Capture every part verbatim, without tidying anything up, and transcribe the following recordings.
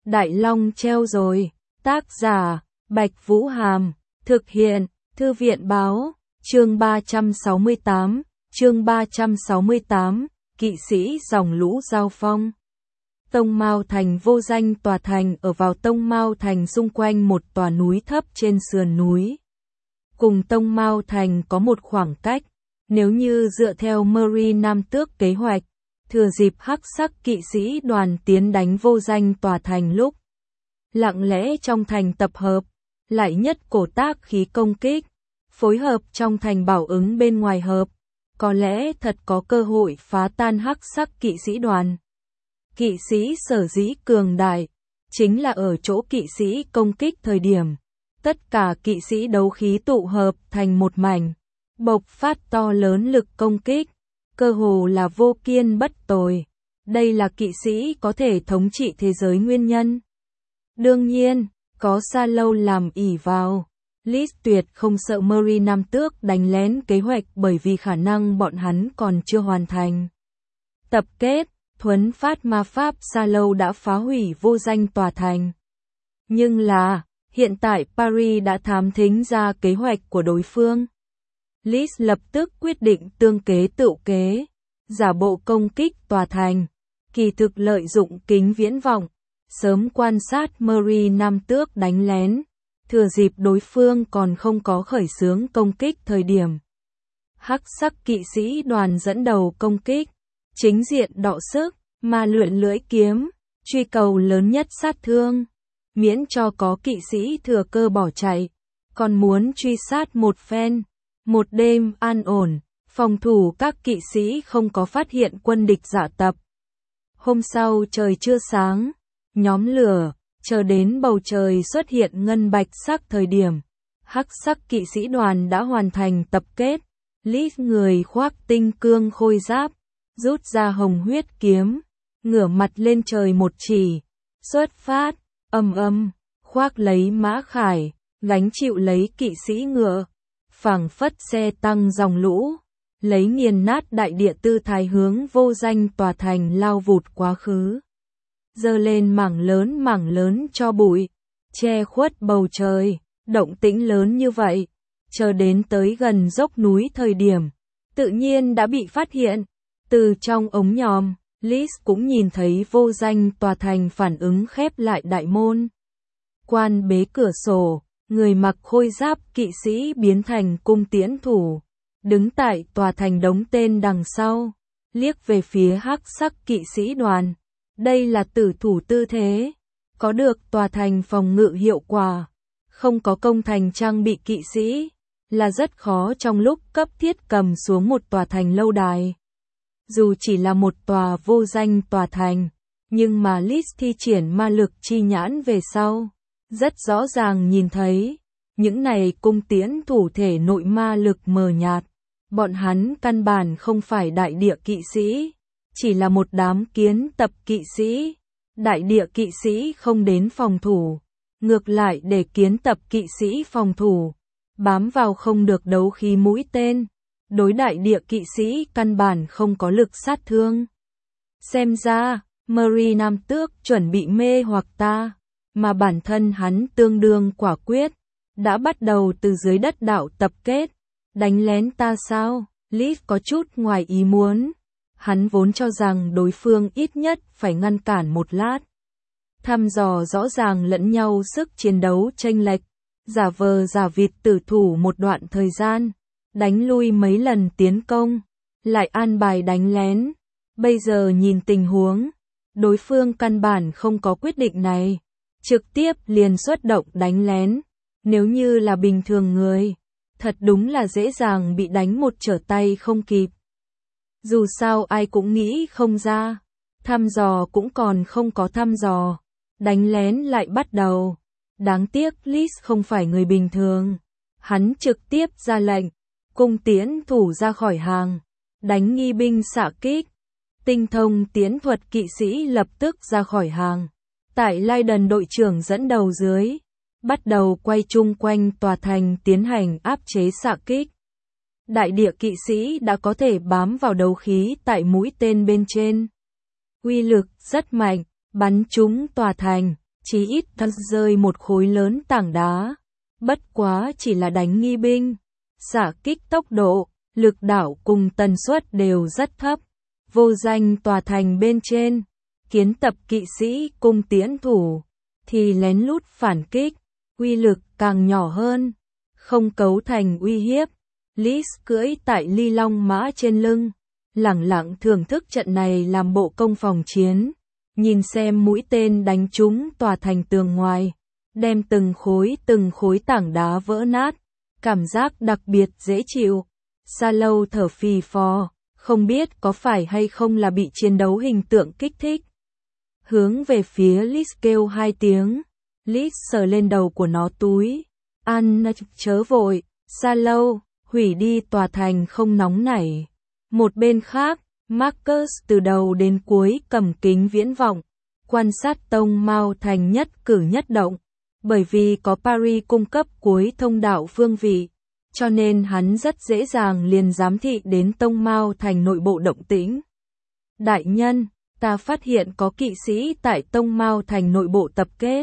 Đại Long treo rồi. Tác giả, Bạch Vũ Hàm. Thực hiện, Thư viện Báo. Chương ba trăm sáu mươi tám. Chương ba trăm sáu mươi tám. Kỵ sĩ dòng lũ giao phong. Tông Mao Thành vô danh tòa thành ở vào Tông Mao Thành xung quanh một tòa núi thấp trên sườn núi. Cùng Tông Mao Thành có một khoảng cách, nếu như dựa theo Murray Nam Tước kế hoạch, thừa dịp hắc sắc kỵ sĩ đoàn tiến đánh vô danh tòa thành lúc lặng lẽ trong thành tập hợp, lại nhất cổ tác khí công kích, phối hợp trong thành bảo ứng bên ngoài hợp, có lẽ thật có cơ hội phá tan hắc sắc kỵ sĩ đoàn. Kỵ sĩ sở dĩ cường đại, chính là ở chỗ kỵ sĩ công kích thời điểm, tất cả kỵ sĩ đấu khí tụ hợp thành một mảnh, bộc phát to lớn lực công kích, cơ hồ là vô kiên bất tồi. Đây là kỵ sĩ có thể thống trị thế giới nguyên nhân. Đương nhiên, có Sa Lâu làm ỷ vào, Lis tuyệt không sợ Murray Nam Tước đánh lén kế hoạch bởi vì khả năng bọn hắn còn chưa hoàn thành. Tập kết, thuấn phát ma pháp Sa Lâu đã phá hủy vô danh tòa thành. Nhưng là, hiện tại Paris đã thám thính ra kế hoạch của đối phương. Lis lập tức quyết định tương kế tự kế, giả bộ công kích tòa thành, kỳ thực lợi dụng kính viễn vọng, sớm quan sát Murray Nam Tước đánh lén, thừa dịp đối phương còn không có khởi xướng công kích thời điểm. Hắc sắc kỵ sĩ đoàn dẫn đầu công kích, chính diện đọ sức, mà luyện lưỡi kiếm, truy cầu lớn nhất sát thương, miễn cho có kỵ sĩ thừa cơ bỏ chạy, còn muốn truy sát một phen. Một đêm an ổn, phòng thủ các kỵ sĩ không có phát hiện quân địch giả tập. Hôm sau trời chưa sáng, nhóm lửa, chờ đến bầu trời xuất hiện ngân bạch sắc thời điểm. Hắc sắc kỵ sĩ đoàn đã hoàn thành tập kết, Lis người khoác tinh cương khôi giáp, rút ra hồng huyết kiếm, ngửa mặt lên trời một chỉ, xuất phát, ầm ầm, khoác lấy mã khải, gánh chịu lấy kỵ sĩ ngựa. Phảng phất xe tăng dòng lũ, lấy nghiền nát đại địa tư thái hướng vô danh tòa thành lao vụt quá khứ. Giơ lên mảng lớn mảng lớn cho bụi, che khuất bầu trời, động tĩnh lớn như vậy, chờ đến tới gần dốc núi thời điểm, tự nhiên đã bị phát hiện. Từ trong ống nhòm, Lis cũng nhìn thấy vô danh tòa thành phản ứng khép lại đại môn. Quan bế cửa sổ. Người mặc khôi giáp kỵ sĩ biến thành cung tiễn thủ, đứng tại tòa thành đống tên đằng sau, liếc về phía hắc sắc kỵ sĩ đoàn. Đây là tử thủ tư thế, có được tòa thành phòng ngự hiệu quả, không có công thành trang bị kỵ sĩ, là rất khó trong lúc cấp thiết cầm xuống một tòa thành lâu đài. Dù chỉ là một tòa vô danh tòa thành, nhưng mà Lis thi triển ma lực chi nhãn về sau. Rất rõ ràng nhìn thấy, những này cung tiễn thủ thể nội ma lực mờ nhạt, bọn hắn căn bản không phải đại địa kỵ sĩ, chỉ là một đám kiến tập kỵ sĩ. Đại địa kỵ sĩ không đến phòng thủ, ngược lại để kiến tập kỵ sĩ phòng thủ, bám vào không được đấu khí mũi tên, đối đại địa kỵ sĩ căn bản không có lực sát thương. Xem ra, Murray Nam Tước chuẩn bị mê hoặc ta. Mà bản thân hắn tương đương quả quyết, đã bắt đầu từ dưới đất đảo tập kết, đánh lén ta sao? Lis có chút ngoài ý muốn, hắn vốn cho rằng đối phương ít nhất phải ngăn cản một lát. Thăm dò rõ ràng lẫn nhau sức chiến đấu chênh lệch, giả vờ giả vịt tử thủ một đoạn thời gian, đánh lui mấy lần tiến công, lại an bài đánh lén. Bây giờ nhìn tình huống, đối phương căn bản không có quyết định này. Trực tiếp liền xuất động đánh lén, nếu như là bình thường người, thật đúng là dễ dàng bị đánh một trở tay không kịp. Dù sao ai cũng nghĩ không ra, thăm dò cũng còn không có thăm dò, đánh lén lại bắt đầu. Đáng tiếc Lis không phải người bình thường, hắn trực tiếp ra lệnh, cung tiễn thủ ra khỏi hàng, đánh nghi binh xạ kích, tinh thông tiến thuật kỵ sĩ lập tức ra khỏi hàng. Tại Leiden đội trưởng dẫn đầu dưới, bắt đầu quay chung quanh tòa thành tiến hành áp chế xạ kích. Đại địa kỵ sĩ đã có thể bám vào đấu khí tại mũi tên bên trên. Uy lực rất mạnh, bắn trúng tòa thành, chí ít thân rơi một khối lớn tảng đá. Bất quá chỉ là đánh nghi binh. Xạ kích tốc độ, lực đảo cùng tần suất đều rất thấp. Vô danh tòa thành bên trên, kiến tập kỵ sĩ cung tiễn thủ, thì lén lút phản kích, uy lực càng nhỏ hơn, không cấu thành uy hiếp. Lis cưỡi tại ly long mã trên lưng, lẳng lặng thưởng thức trận này làm bộ công phòng chiến, nhìn xem mũi tên đánh trúng tòa thành tường ngoài, đem từng khối từng khối tảng đá vỡ nát, cảm giác đặc biệt dễ chịu. Sa Lâu thở phì phò, không biết có phải hay không là bị chiến đấu hình tượng kích thích. Hướng về phía Lis kêu hai tiếng, Lis sờ lên đầu của nó túi. An chớ vội, Sa Lâu, hủy đi tòa thành không nóng nảy. Một bên khác, Marcus từ đầu đến cuối cầm kính viễn vọng, quan sát tông Mao thành nhất cử nhất động. Bởi vì có Paris cung cấp cuối thông đạo phương vị, cho nên hắn rất dễ dàng liền giám thị đến tông Mao thành nội bộ động tĩnh. Đại nhân, ta phát hiện có kỵ sĩ tại tông Mao thành nội bộ tập kết.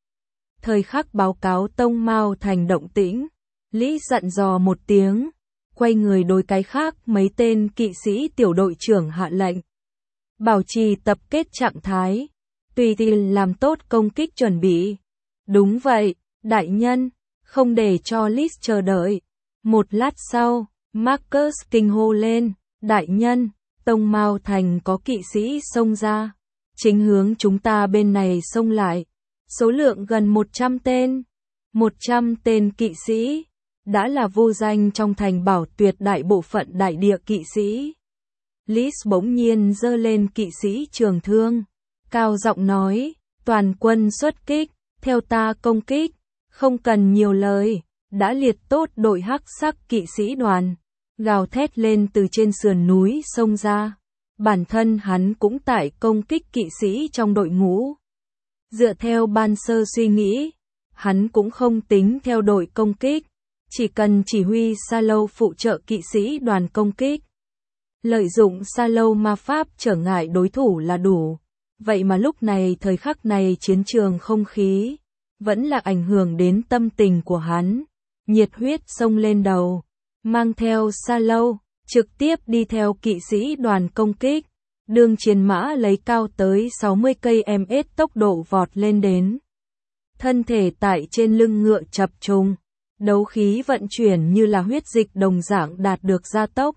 Thời khắc báo cáo tông Mao thành động tĩnh, Lý dặn dò một tiếng, quay người đối cái khác mấy tên kỵ sĩ tiểu đội trưởng hạ lệnh. Bảo trì tập kết trạng thái, tùy tiện làm tốt công kích chuẩn bị. Đúng vậy, đại nhân, không để cho Lis chờ đợi. Một lát sau, Marcus kinh hô lên, đại nhân, tông Mao thành có kỵ sĩ xông ra, chính hướng chúng ta bên này xông lại, số lượng gần một trăm tên, một trăm tên kỵ sĩ, đã là vô danh trong thành bảo tuyệt đại bộ phận đại địa kỵ sĩ. Lis bỗng nhiên giơ lên kỵ sĩ trường thương, cao giọng nói, toàn quân xuất kích, theo ta công kích, không cần nhiều lời, đã liệt tốt đội hắc sắc kỵ sĩ đoàn, gào thét lên từ trên sườn núi xông ra. Bản thân hắn cũng tại công kích kỵ sĩ trong đội ngũ. Dựa theo ban sơ suy nghĩ, hắn cũng không tính theo đội công kích, chỉ cần chỉ huy Sa Lâu phụ trợ kỵ sĩ đoàn công kích. Lợi dụng Sa Lâu ma pháp trở ngại đối thủ là đủ. Vậy mà lúc này thời khắc này chiến trường không khí, vẫn là ảnh hưởng đến tâm tình của hắn. Nhiệt huyết xông lên đầu, mang theo Sa Lâu, trực tiếp đi theo kỵ sĩ đoàn công kích. Đường chiến mã lấy cao tới sáu mươi cây mét tốc độ vọt lên đến. Thân thể tại trên lưng ngựa chập trùng, đấu khí vận chuyển như là huyết dịch đồng dạng đạt được gia tốc.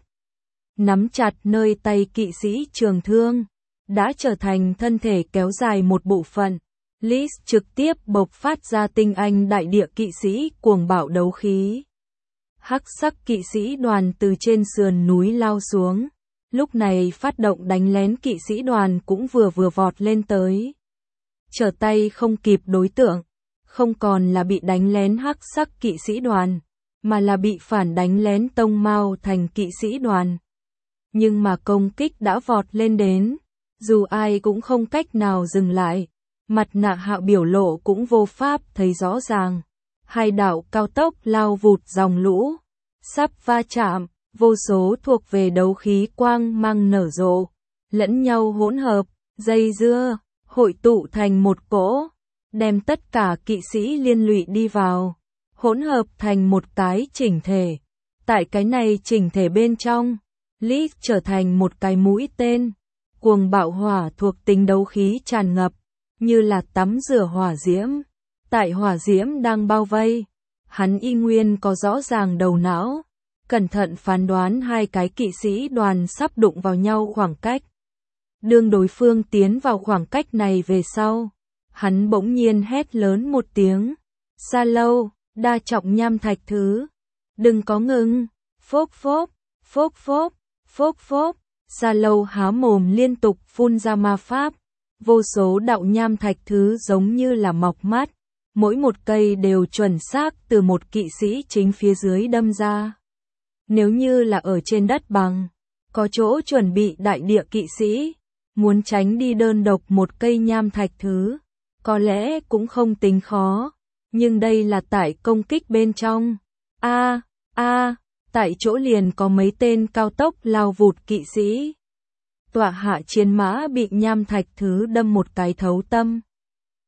Nắm chặt nơi tay kỵ sĩ trường thương, đã trở thành thân thể kéo dài một bộ phận. Lis trực tiếp bộc phát ra tinh anh đại địa kỵ sĩ cuồng bạo đấu khí. Hắc sắc kỵ sĩ đoàn từ trên sườn núi lao xuống. Lúc này phát động đánh lén kỵ sĩ đoàn cũng vừa vừa vọt lên tới. Trở tay không kịp đối tượng, không còn là bị đánh lén hắc sắc kỵ sĩ đoàn, mà là bị phản đánh lén tông Mao thành kỵ sĩ đoàn. Nhưng mà công kích đã vọt lên đến, dù ai cũng không cách nào dừng lại. Mặt nạ Hạo biểu lộ cũng vô pháp thấy rõ ràng. Hai đạo cao tốc lao vụt dòng lũ, sắp va chạm, vô số thuộc về đấu khí quang mang nở rộ, lẫn nhau hỗn hợp, dây dưa, hội tụ thành một cỗ, đem tất cả kỵ sĩ liên lụy đi vào, hỗn hợp thành một cái chỉnh thể. Tại cái này chỉnh thể bên trong, Lis trở thành một cái mũi tên, cuồng bạo hỏa thuộc tính đấu khí tràn ngập, như là tắm rửa hỏa diễm. Tại hỏa diễm đang bao vây, hắn y nguyên có rõ ràng đầu não, cẩn thận phán đoán hai cái kỵ sĩ đoàn sắp đụng vào nhau khoảng cách. Đương đối phương tiến vào khoảng cách này về sau, hắn bỗng nhiên hét lớn một tiếng, Sa Lâu, đa trọng nham thạch thứ, đừng có ngừng, phốc phốc, phốc phốc, phốc phốc. Sa Lâu há mồm liên tục phun ra ma pháp, vô số đạo nham thạch thứ giống như là mọc mắt, mỗi một cây đều chuẩn xác từ một kỵ sĩ chính phía dưới đâm ra. Nếu như là ở trên đất bằng, có chỗ chuẩn bị đại địa kỵ sĩ, muốn tránh đi đơn độc một cây nham thạch thứ, có lẽ cũng không tính khó, nhưng đây là tại công kích bên trong. A, a, tại chỗ liền có mấy tên cao tốc lao vụt kỵ sĩ. Tọa hạ chiến mã bị nham thạch thứ đâm một cái thấu tâm.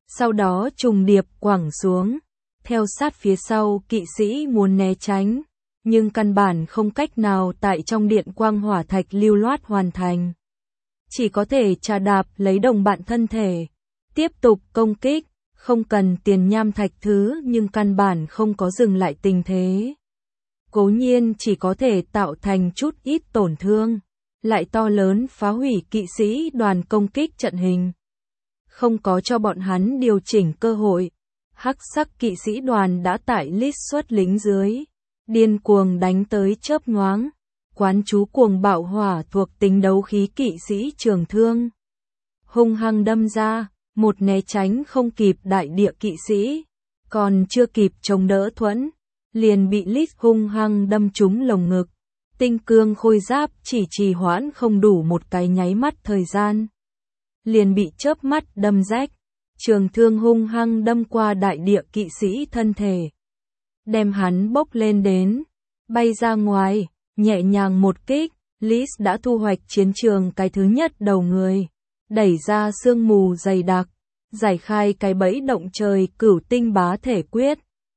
sau đó trùng điệp quẳng xuống. Theo sát phía sau kỵ sĩ muốn né tránh, nhưng căn bản không cách nào tại trong điện quang hỏa thạch lưu loát hoàn thành. Chỉ có thể trà đạp lấy đồng bạn thân thể, tiếp tục công kích, không cần tiền nham thạch thứ nhưng căn bản không có dừng lại tình thế. Cố nhiên chỉ có thể tạo thành chút ít tổn thương, lại to lớn phá hủy kỵ sĩ đoàn công kích trận hình. Không có cho bọn hắn điều chỉnh cơ hội, hắc sắc kỵ sĩ đoàn đã tại list xuất lính dưới, điên cuồng đánh tới chớp nhoáng, quán chú cuồng bạo hỏa thuộc tính đấu khí kỵ sĩ trường thương. Hung hăng đâm ra, một né tránh không kịp đại địa kỵ sĩ, còn chưa kịp chống đỡ thuẫn, liền bị list hung hăng đâm trúng lồng ngực. Tinh cương khôi giáp chỉ trì hoãn không đủ một cái nháy mắt thời gian, liền bị chớp mắt đâm rách, trường thương hung hăng đâm qua đại địa kỵ sĩ thân thể, đem hắn bốc lên đến, bay ra ngoài, nhẹ nhàng một kích, Lis đã thu hoạch chiến trường cái thứ nhất đầu người, đẩy ra sương mù dày đặc, giải khai cái bẫy động trời cửu tinh bá thể quyết.